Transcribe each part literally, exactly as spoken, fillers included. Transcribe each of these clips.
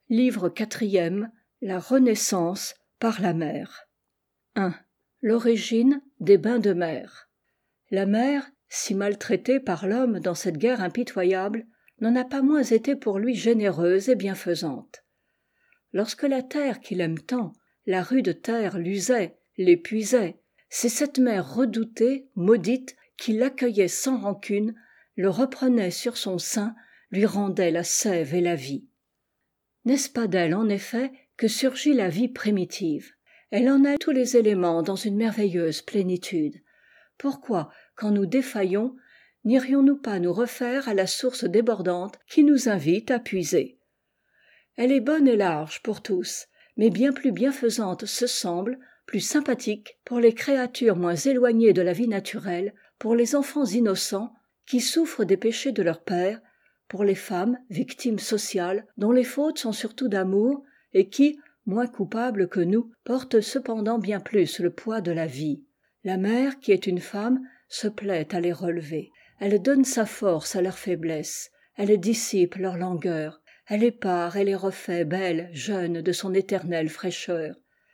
Livre quatrième. La Renaissance par la mer. un. L'origine des bains de mer. La mer, si maltraitée par l'homme dans cette guerre impitoyable, n'en a pas moins été pour lui généreuse et bienfaisante. Lorsque la terre qu'il aime tant, la rude terre l'usait, l'épuisait, c'est cette mer redoutée, maudite, qui l'accueillait sans rancune, le reprenait sur son sein, lui rendait la sève et la vie. N'est-ce pas d'elle, en effet, que surgit la vie primitive? Elle en a tous les éléments dans une merveilleuse plénitude. Pourquoi, quand nous défaillons, n'irions-nous pas nous refaire à la source débordante qui nous invite à puiser? Elle est bonne et large pour tous, mais bien plus bienfaisante se semble, plus sympathique pour les créatures moins éloignées de la vie naturelle, pour les enfants innocents qui souffrent des péchés de leurs pères, pour les femmes, victimes sociales, dont les fautes sont surtout d'amour, et qui, moins coupables que nous, portent cependant bien plus le poids de la vie. La mère, qui est une femme, se plaît à les relever. Elle donne sa force à leurs faiblesses. Elle dissipe leur langueur. Elle épare et les refait belles, jeunes de son éternelle fraîcheur.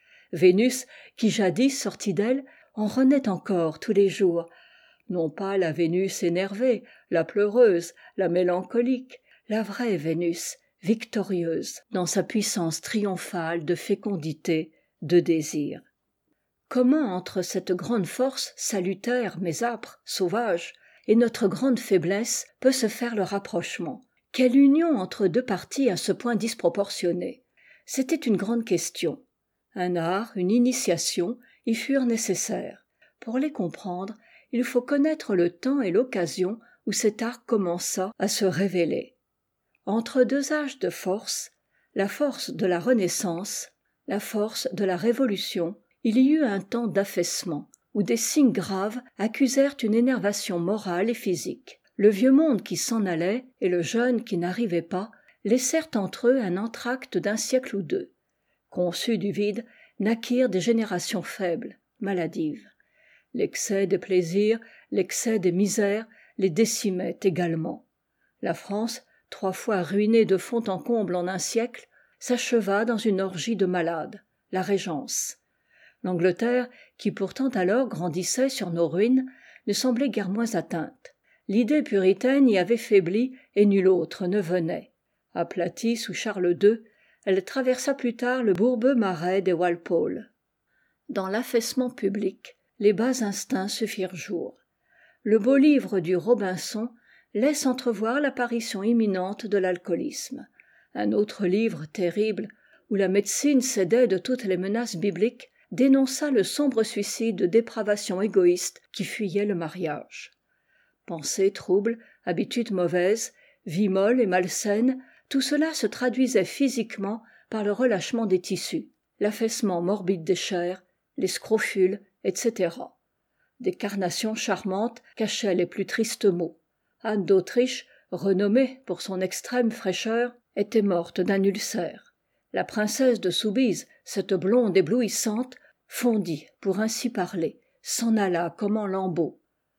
Vénus, qui jadis sortit d'elle, en renaît encore tous les jours. Non pas la Vénus énervée, la pleureuse, la mélancolique, la vraie Vénus, victorieuse dans sa puissance triomphale de fécondité, de désir. Comment entre cette grande force salutaire mais âpre, sauvage, et notre grande faiblesse peut se faire le rapprochement? Quelle union entre deux parties à ce point disproportionnée? C'était une grande question. Un art, une initiation y furent nécessaires. Pour les comprendre, il faut connaître le temps et l'occasion où cet art commença à se révéler. Entre deux âges de force, la force de la Renaissance, la force de la Révolution, il y eut un temps d'affaissement, où des signes graves accusèrent une énervation morale et physique. Le vieux monde qui s'en allait et le jeune qui n'arrivait pas laissèrent entre eux un entracte d'un siècle ou deux. Conçus du vide, naquirent des générations faibles, maladives. L'excès des plaisirs, l'excès des misères les décimaient également. La France, trois fois ruinée de fond en comble en un siècle, s'acheva dans une orgie de malades, la Régence. L'Angleterre, qui pourtant alors grandissait sur nos ruines, ne semblait guère moins atteinte. L'idée puritaine y avait faibli et nulle autre ne venait. Aplatie sous Charles deux, elle traversa plus tard le bourbeux marais des Walpole. Dans l'affaissement public, les bas instincts se firent jour. Le beau livre du Robinson laisse entrevoir l'apparition imminente de l'alcoolisme. Un autre livre terrible, où la médecine cédait de toutes les menaces bibliques, dénonça le sombre suicide de dépravation égoïste qui fuyait le mariage. Pensées troubles, habitudes mauvaises, vie molle et malsaine, tout cela se traduisait physiquement par le relâchement des tissus, l'affaissement morbide des chairs, les scrofules, et cetera. Des carnations charmantes cachaient les plus tristes maux. Anne d'Autriche, renommée pour son extrême fraîcheur, était morte d'un ulcère. La princesse de Soubise, cette blonde éblouissante, fondit, pour ainsi parler, s'en alla comme en lambeaux.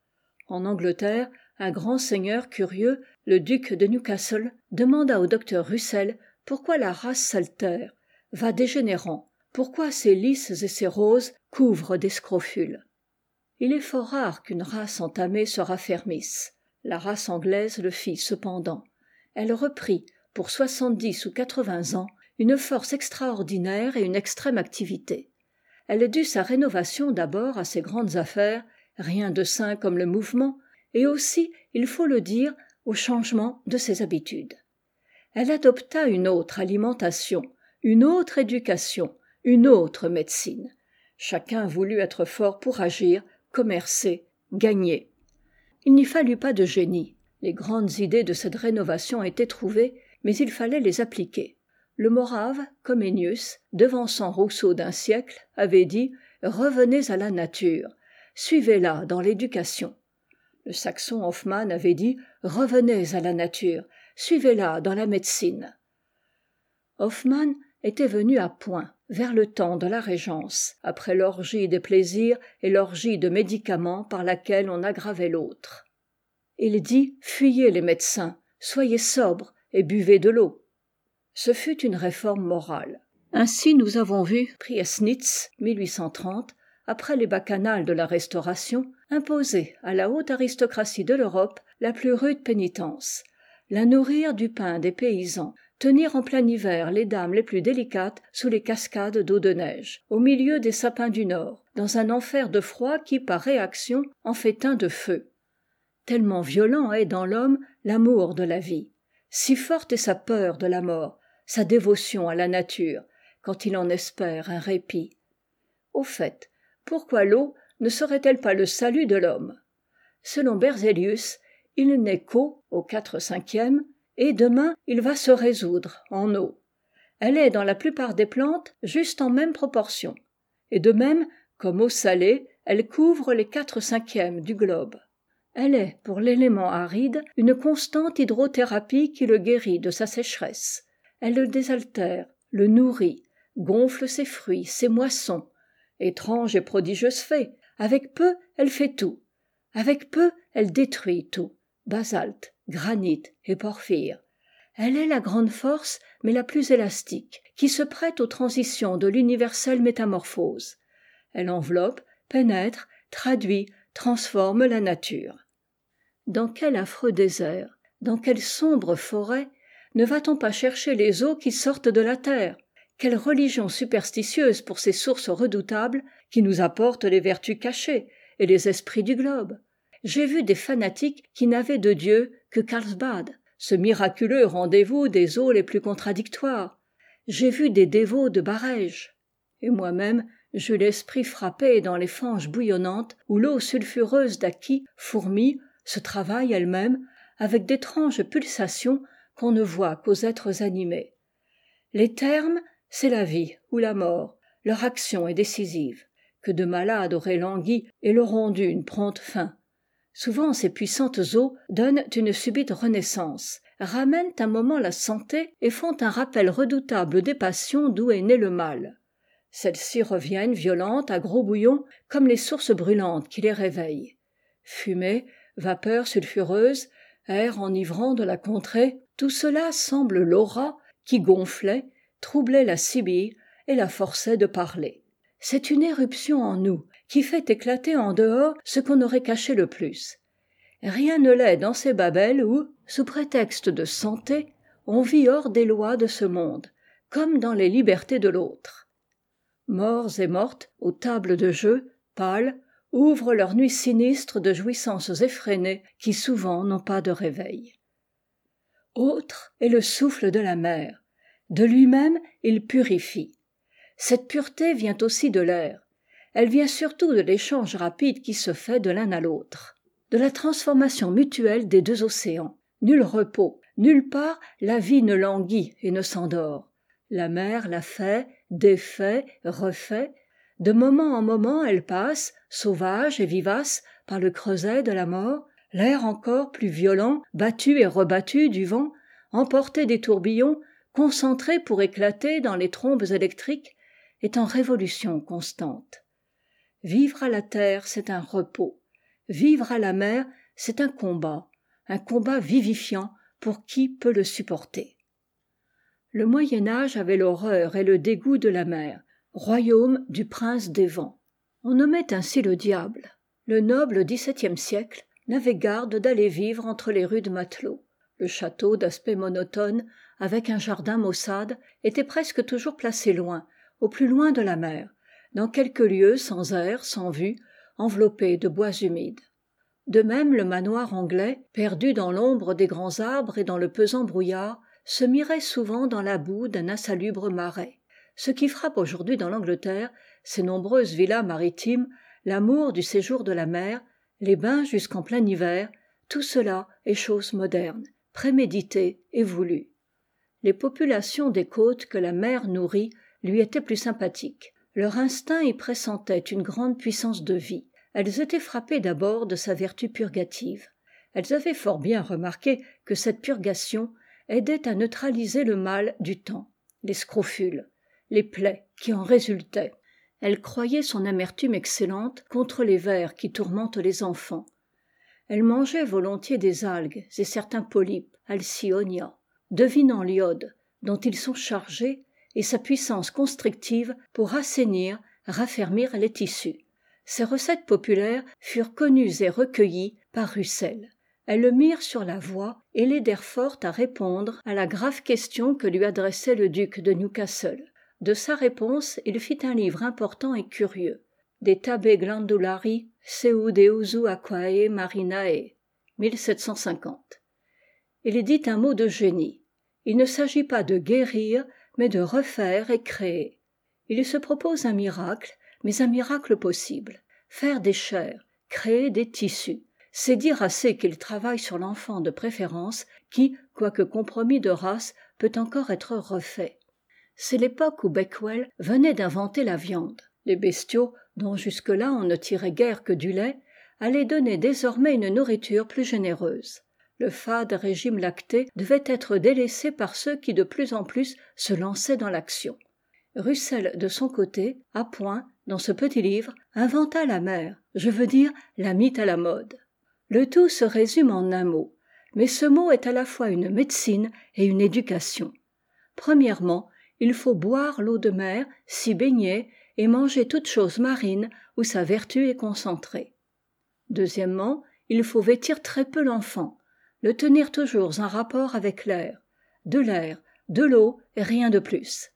En Angleterre, un grand seigneur curieux, le duc de Newcastle, demanda au docteur Russell pourquoi la race s'altère, va dégénérant, pourquoi ses lys et ses roses couvrent des scrofules. Il est fort rare qu'une race entamée se raffermisse. La race anglaise le fit cependant. Elle reprit, pour soixante-dix ou quatre-vingts ans, une force extraordinaire et une extrême activité. Elle dut sa rénovation d'abord à ses grandes affaires, rien de sain comme le mouvement, et aussi, il faut le dire, au changement de ses habitudes. Elle adopta une autre alimentation, une autre éducation, une autre médecine. Chacun voulut être fort pour agir, commercer, gagner. Il n'y fallut pas de génie. Les grandes idées de cette rénovation étaient trouvées, mais il fallait les appliquer. Le Morave, Comenius, devançant Rousseau d'un siècle, avait dit « Revenez à la nature, suivez-la dans l'éducation ». Le Saxon Hoffmann avait dit « Revenez à la nature, suivez-la dans la médecine ». Hoffmann était venu à point, vers le temps de la Régence, après l'orgie des plaisirs et l'orgie de médicaments par laquelle on aggravait l'autre. Il dit « Fuyez les médecins, soyez sobres et buvez de l'eau ». Ce fut une réforme morale. Ainsi nous avons vu Priesnitz, mille huit cent trente, après les bacchanales de la Restauration, imposer à la haute aristocratie de l'Europe la plus rude pénitence, la nourrir du pain des paysans, tenir en plein hiver les dames les plus délicates sous les cascades d'eau de neige, au milieu des sapins du Nord, dans un enfer de froid qui, par réaction, en fait un de feu. Tellement violent est dans l'homme l'amour de la vie, si forte est sa peur de la mort, sa dévotion à la nature, quand il en espère un répit. Au fait, pourquoi l'eau ne serait-elle pas le salut de l'homme ? Selon Berzelius, il n'est qu'eau au quatre cinquième, et demain il va se résoudre en eau. Elle est dans la plupart des plantes juste en même proportion, et de même, comme eau salée, elle couvre les quatre cinquièmes du globe. Elle est, pour l'élément aride, une constante hydrothérapie qui le guérit de sa sécheresse. Elle le désaltère, le nourrit, gonfle ses fruits, ses moissons. Étrange et prodigieuse fée, avec peu, elle fait tout. Avec peu, elle détruit tout. Basalte, granit et porphyre. Elle est la grande force, mais la plus élastique, qui se prête aux transitions de l'universelle métamorphose. Elle enveloppe, pénètre, traduit, transforme la nature. Dans quel affreux désert, dans quelle sombre forêt, ne va-t-on pas chercher les eaux qui sortent de la terre ? Quelle religion superstitieuse pour ces sources redoutables qui nous apportent les vertus cachées et les esprits du globe. J'ai vu des fanatiques qui n'avaient de Dieu que Carlsbad, ce miraculeux rendez-vous des eaux les plus contradictoires. J'ai vu des dévots de Barège. Et moi-même, j'eus l'esprit frappé dans les fanges bouillonnantes où l'eau sulfureuse d'Aki fourmille, se travaille elle-même, avec d'étranges pulsations qu'on ne voit qu'aux êtres animés. Les termes, c'est la vie ou la mort, leur action est décisive. Que de malades auraient langui et leur ont dû une prompte fin. Souvent ces puissantes eaux donnent une subite renaissance, ramènent un moment la santé et font un rappel redoutable des passions d'où est né le mal. Celles-ci reviennent violentes à gros bouillons comme les sources brûlantes qui les réveillent. Fumée, vapeur sulfureuse, air enivrant de la contrée, tout cela semble l'aura qui gonflait, troublait la sibylle et la forçait de parler. C'est une éruption en nous qui fait éclater en dehors ce qu'on aurait caché le plus. Rien ne l'est dans ces babels où, sous prétexte de santé, on vit hors des lois de ce monde, comme dans les libertés de l'autre. Morts et mortes, aux tables de jeu, pâles, ouvrent leur nuit sinistre de jouissances effrénées qui souvent n'ont pas de réveil. Autre est le souffle de la mer. De lui-même, il purifie. Cette pureté vient aussi de l'air. Elle vient surtout de l'échange rapide qui se fait de l'un à l'autre, de la transformation mutuelle des deux océans. Nul repos, nulle part la vie ne languit et ne s'endort. La mer la fait, défait, refait. De moment en moment elle passe, sauvage et vivace, par le creuset de la mort, l'air encore plus violent, battu et rebattu du vent, emporté des tourbillons, concentré pour éclater dans les trombes électriques, est en révolution constante. Vivre à la terre, c'est un repos. Vivre à la mer, c'est un combat, un combat vivifiant pour qui peut le supporter. Le Moyen-Âge avait l'horreur et le dégoût de la mer, royaume du prince des vents. On nommait ainsi le diable. Le noble dix-septième siècle n'avait garde d'aller vivre entre les rudes matelots. Le château d'aspect monotone, avec un jardin maussade, était presque toujours placé loin, au plus loin de la mer, dans quelques lieux sans air, sans vue, enveloppés de bois humides. De même le manoir anglais, perdu dans l'ombre des grands arbres et dans le pesant brouillard, se mirait souvent dans la boue d'un insalubre marais. Ce qui frappe aujourd'hui dans l'Angleterre, ces nombreuses villas maritimes, l'amour du séjour de la mer, les bains jusqu'en plein hiver, tout cela est chose moderne, préméditée et voulue. Les populations des côtes que la mer nourrit lui étaient plus sympathiques. Leur instinct y pressentait une grande puissance de vie. Elles étaient frappées d'abord de sa vertu purgative. Elles avaient fort bien remarqué que cette purgation aidait à neutraliser le mal du temps, les scrofules, les plaies qui en résultaient. Elles croyaient son amertume excellente contre les vers qui tourmentent les enfants. Elles mangeaient volontiers des algues et certains polypes, Alcyonia. Devinant l'iode, dont ils sont chargés et sa puissance constrictive pour assainir, raffermir les tissus. Ces recettes populaires furent connues et recueillies par Russell. Elles le mirent sur la voie et l'aidèrent fort à répondre à la grave question que lui adressait le duc de Newcastle. De sa réponse, il fit un livre important et curieux, De tabe glandulari seu deusu aquae marinae, mille sept cent cinquante. Il dit un mot de génie. Il ne s'agit pas de guérir, mais de refaire et créer. Il se propose un miracle, mais un miracle possible. Faire des chairs, créer des tissus. C'est dire assez qu'il travaille sur l'enfant de préférence, qui, quoique compromis de race, peut encore être refait. C'est l'époque où Becquerel venait d'inventer la viande. Les bestiaux, dont jusque-là on ne tirait guère que du lait, allaient donner désormais une nourriture plus généreuse. Le fade régime lacté devait être délaissé par ceux qui de plus en plus se lançaient dans l'action. Russell, de son côté, à point, dans ce petit livre, inventa la mère, je veux dire, la mit à la mode. Le tout se résume en un mot, mais ce mot est à la fois une médecine et une éducation. Premièrement, il faut boire l'eau de mer, s'y baigner et manger toute chose marine où sa vertu est concentrée. Deuxièmement, il faut vêtir très peu l'enfant, le tenir toujours en rapport avec l'air, de l'air, de l'eau et rien de plus.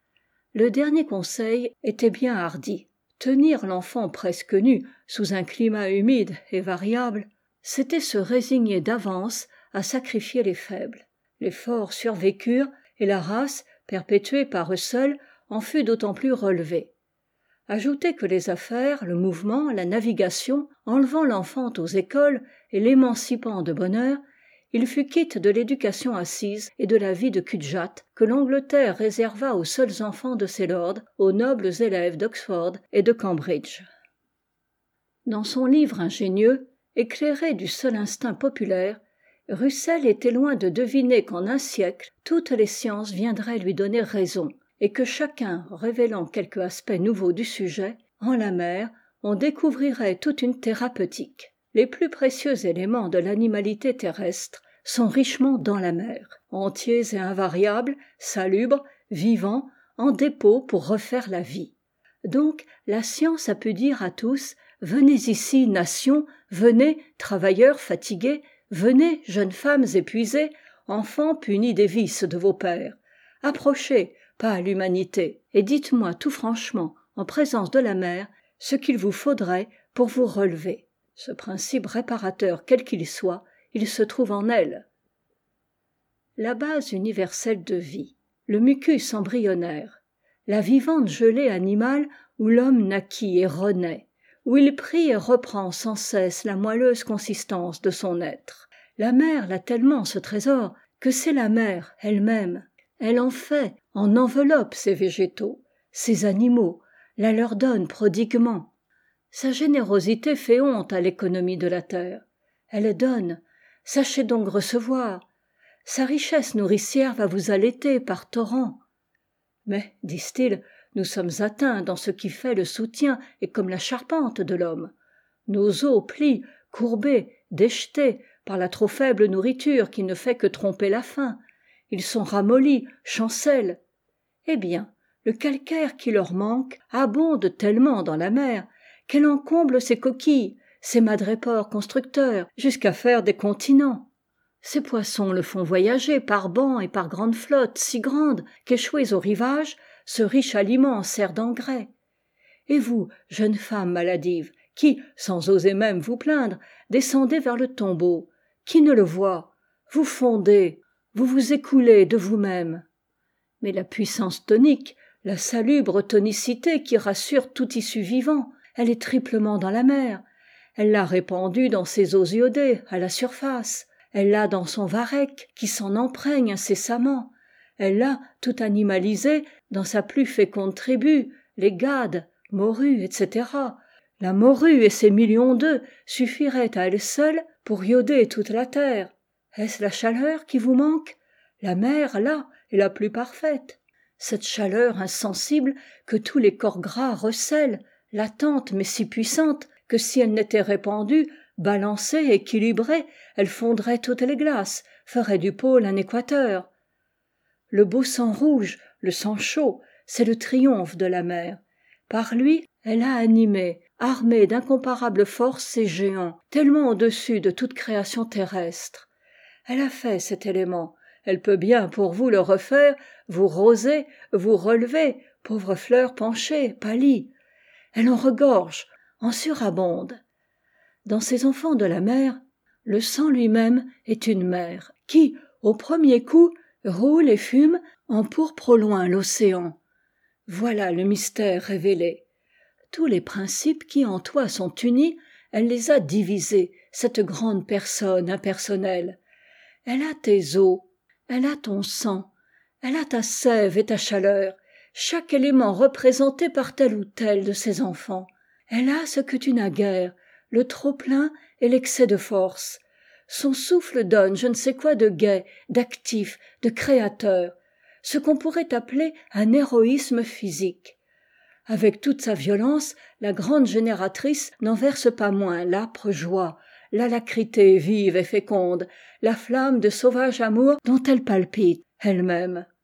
Le dernier conseil était bien hardi. Tenir l'enfant presque nu, sous un climat humide et variable, c'était se résigner d'avance à sacrifier les faibles. Les forts survécurent et la race, perpétuée par eux seuls, en fut d'autant plus relevée. Ajoutez que les affaires, le mouvement, la navigation, enlevant l'enfant aux écoles et l'émancipant de bonne heure, il fut quitte de l'éducation assise et de la vie de cul-de-jatte que l'Angleterre réserva aux seuls enfants de ses lords, aux nobles élèves d'Oxford et de Cambridge. Dans son livre ingénieux, éclairé du seul instinct populaire, Russell était loin de deviner qu'en un siècle, toutes les sciences viendraient lui donner raison, et que chacun révélant quelque aspect nouveau du sujet, en la mer, on découvrirait toute une thérapeutique. Les plus précieux éléments de l'animalité terrestre sont richement dans la mer, entiers et invariables, salubres, vivants, en dépôt pour refaire la vie. Donc, la science a pu dire à tous « Venez ici, nations, venez, travailleurs fatigués, venez, jeunes femmes épuisées, enfants punis des vices de vos pères. Approchez, pas à l'humanité, et dites-moi tout franchement, en présence de la mer, ce qu'il vous faudrait pour vous relever. » Ce principe réparateur quel qu'il soit, il se trouve en elle. La base universelle de vie, le mucus embryonnaire, la vivante gelée animale où l'homme naquit et renaît, où il prit et reprend sans cesse la moelleuse consistance de son être. La mer l'a tellement ce trésor que c'est la mer elle-même. Elle en fait, en enveloppe ces végétaux, ces animaux, la leur donne prodiguement. Sa générosité fait honte à l'économie de la terre. Elle donne, sachez donc recevoir. Sa richesse nourricière va vous allaiter par torrents. Mais, disent-ils, nous sommes atteints dans ce qui fait le soutien et comme la charpente de l'homme. Nos os plient, courbés, déjetés, par la trop faible nourriture qui ne fait que tromper la faim. Ils sont ramollis, chancellent. Eh bien, le calcaire qui leur manque abonde tellement dans la mer qu'elle en comble ses coquilles, ses madrépores constructeurs, jusqu'à faire des continents. Ces poissons le font voyager par bancs et par grandes flottes si grandes qu'échoués au rivage, ce riche aliment sert d'engrais. Et vous, jeunes femmes maladives, qui, sans oser même vous plaindre, descendez vers le tombeau, qui ne le voit, vous fondez, vous vous écoulez de vous-même. Mais la puissance tonique, la salubre tonicité qui rassure tout tissu vivant, elle est triplement dans la mer. Elle l'a répandue dans ses eaux iodées, à la surface. Elle l'a dans son varech, qui s'en emprègne incessamment. Elle l'a tout animalisée dans sa plus féconde tribu, les gades, morues, et cetera. La morue et ses millions d'œufs suffiraient à elles seules pour ioder toute la terre. Est-ce la chaleur qui vous manque ? La mer, là, est la plus parfaite. Cette chaleur insensible que tous les corps gras recèlent, latente mais si puissante que si elle n'était répandue, balancée, équilibrée, elle fondrait toutes les glaces, ferait du pôle un équateur. Le beau sang rouge, le sang chaud, c'est le triomphe de la mer. Par lui, elle a animé, armé d'incomparables forces ces géants, tellement au-dessus de toute création terrestre. Elle a fait cet élément, elle peut bien pour vous le refaire, vous roser, vous relever, pauvres fleurs penchées, pâlies. Elle en regorge, en surabonde. Dans ces enfants de la mer, le sang lui-même est une mer, qui, au premier coup, roule et fume, empourpre au loin l'océan. Voilà le mystère révélé. Tous les principes qui en toi sont unis, elle les a divisés, cette grande personne impersonnelle. Elle a tes os, elle a ton sang, elle a ta sève et ta chaleur, chaque élément représenté par tel ou tel de ses enfants. Elle a ce que tu n'as guère, le trop-plein et l'excès de force. Son souffle donne je ne sais quoi de gai, d'actif, de créateur, ce qu'on pourrait appeler un héroïsme physique. Avec toute sa violence, la grande génératrice n'en verse pas moins l'âpre joie, l'alacrité vive et féconde, la flamme de sauvage amour dont elle palpite elle-même.